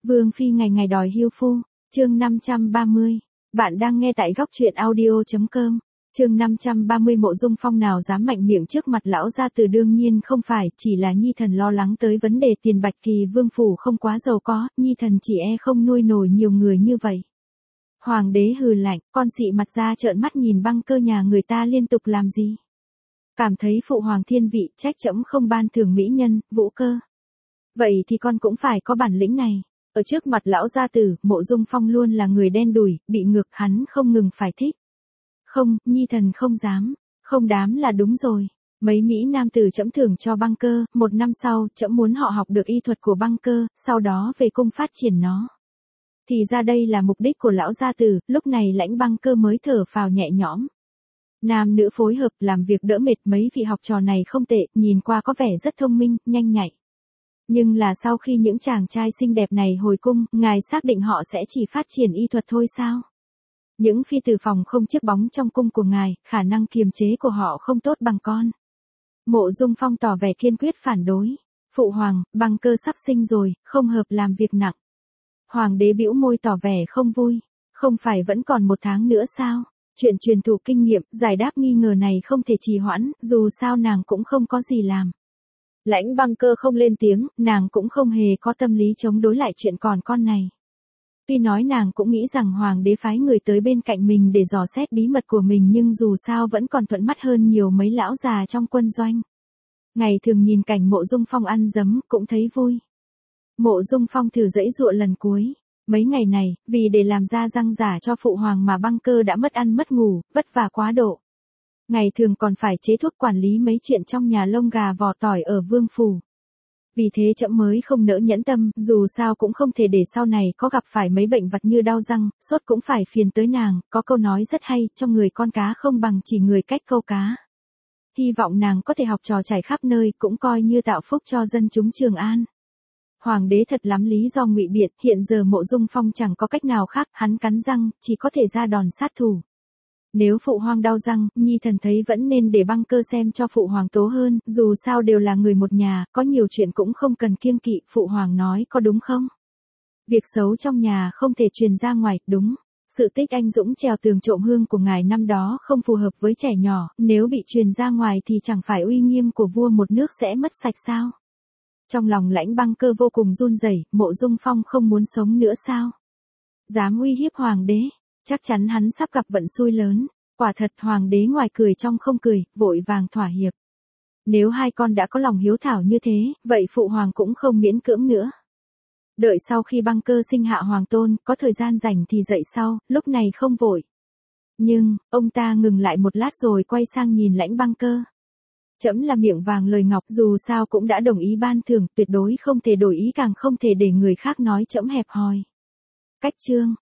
Vương phi ngày ngày đòi hưu phu, chương 530. Bạn đang nghe tại góc truyện audio.com. Chương 530 Mộ Dung Phong nào dám mạnh miệng trước mặt lão gia tử, đương nhiên không phải, chỉ là Nhi thần lo lắng tới vấn đề tiền. Bạch Kỳ vương phủ không quá giàu có, Nhi thần chỉ không nuôi nổi nhiều người như vậy. Hoàng đế hừ lạnh, con xị mặt ra trợn mắt nhìn Băng Cơ nhà người ta liên tục làm gì. Cảm thấy phụ hoàng thiên vị, trách trẫm không ban thưởng mỹ nhân, Vũ Cơ. Vậy thì con cũng phải có bản lĩnh này. Ở trước mặt lão gia tử, Mộ Dung Phong luôn là người đen đủi, bị ngược, hắn không ngừng phải thích. Không, Nhi thần không dám, không dám là đúng rồi. Mấy mỹ nam tử trẫm thưởng cho Băng Cơ, 1 năm sau, trẫm muốn họ học được y thuật của Băng Cơ, sau đó về cung phát triển nó. Thì ra đây là mục đích của lão gia tử, lúc này Lãnh Băng Cơ mới thở phào nhẹ nhõm. Nam nữ phối hợp làm việc đỡ mệt, mấy vị học trò này không tệ, nhìn qua có vẻ rất thông minh, nhanh nhạy. Nhưng là sau khi những chàng trai xinh đẹp này hồi cung, ngài xác định họ sẽ chỉ phát triển y thuật thôi sao? Những phi tử phòng không chiếc bóng trong cung của ngài, khả năng kiềm chế của họ không tốt bằng con. Mộ Dung Phong tỏ vẻ kiên quyết phản đối. Phụ hoàng, Băng Cơ sắp sinh rồi, không hợp làm việc nặng. Hoàng đế bĩu môi tỏ vẻ không vui. Không phải vẫn còn 1 tháng nữa sao? Chuyện truyền thụ kinh nghiệm, giải đáp nghi ngờ này không thể trì hoãn, dù sao nàng cũng không có gì làm. Lãnh Băng Cơ không lên tiếng, nàng cũng không hề có tâm lý chống đối lại chuyện còn con này. Tuy nói nàng cũng nghĩ rằng hoàng đế phái người tới bên cạnh mình để dò xét bí mật của mình, nhưng dù sao vẫn còn thuận mắt hơn nhiều mấy lão già trong quân doanh. Ngày thường nhìn cảnh Mộ Dung Phong ăn dấm cũng thấy vui. Mộ Dung Phong thử giãy giụa lần cuối. Mấy ngày này, vì để làm ra răng giả cho phụ hoàng mà Băng Cơ đã mất ăn mất ngủ, vất vả quá độ. Ngày thường còn phải chế thuốc quản lý mấy chuyện trong nhà lông gà vò tỏi ở vương phủ. Vì thế trẫm mới không nỡ nhẫn tâm, dù sao cũng không thể để sau này có gặp phải mấy bệnh vặt như đau răng, sốt cũng phải phiền tới nàng. Có câu nói rất hay, trong người con cá không bằng chỉ người cách câu cá. Hy vọng nàng có thể học trò trải khắp nơi, cũng coi như tạo phúc cho dân chúng Trường An. Hoàng đế thật lắm lý do ngụy biện, hiện giờ Mộ Dung Phong chẳng có cách nào khác, hắn cắn răng, chỉ có thể ra đòn sát thủ. Nếu phụ hoàng đau răng, Nhi thần thấy vẫn nên để Băng Cơ xem cho phụ hoàng tố hơn, dù sao đều là người một nhà, có nhiều chuyện cũng không cần kiêng kỵ, phụ hoàng nói có đúng không? Việc xấu trong nhà không thể truyền ra ngoài, đúng. Sự tích anh dũng trèo tường trộm hương của ngài năm đó không phù hợp với trẻ nhỏ, nếu bị truyền ra ngoài thì chẳng phải uy nghiêm của vua một nước sẽ mất sạch sao? Trong lòng Lãnh Băng Cơ vô cùng run rẩy, Mộ Dung Phong không muốn sống nữa sao? Dám uy hiếp hoàng đế, chắc chắn hắn sắp gặp vận xui lớn. Quả thật hoàng đế ngoài cười trong không cười, vội vàng thỏa hiệp. Nếu hai con đã có lòng hiếu thảo như thế, vậy phụ hoàng cũng không miễn cưỡng nữa. Đợi sau khi Băng Cơ sinh hạ hoàng tôn, có thời gian rảnh thì dậy sau, lúc này không vội. Nhưng, ông ta ngừng lại một lát rồi quay sang nhìn Lãnh Băng Cơ. Trẫm là miệng vàng lời ngọc, dù sao cũng đã đồng ý ban thưởng, tuyệt đối không thể đổi ý, càng không thể để người khác nói trẫm hẹp hòi. Cách chương,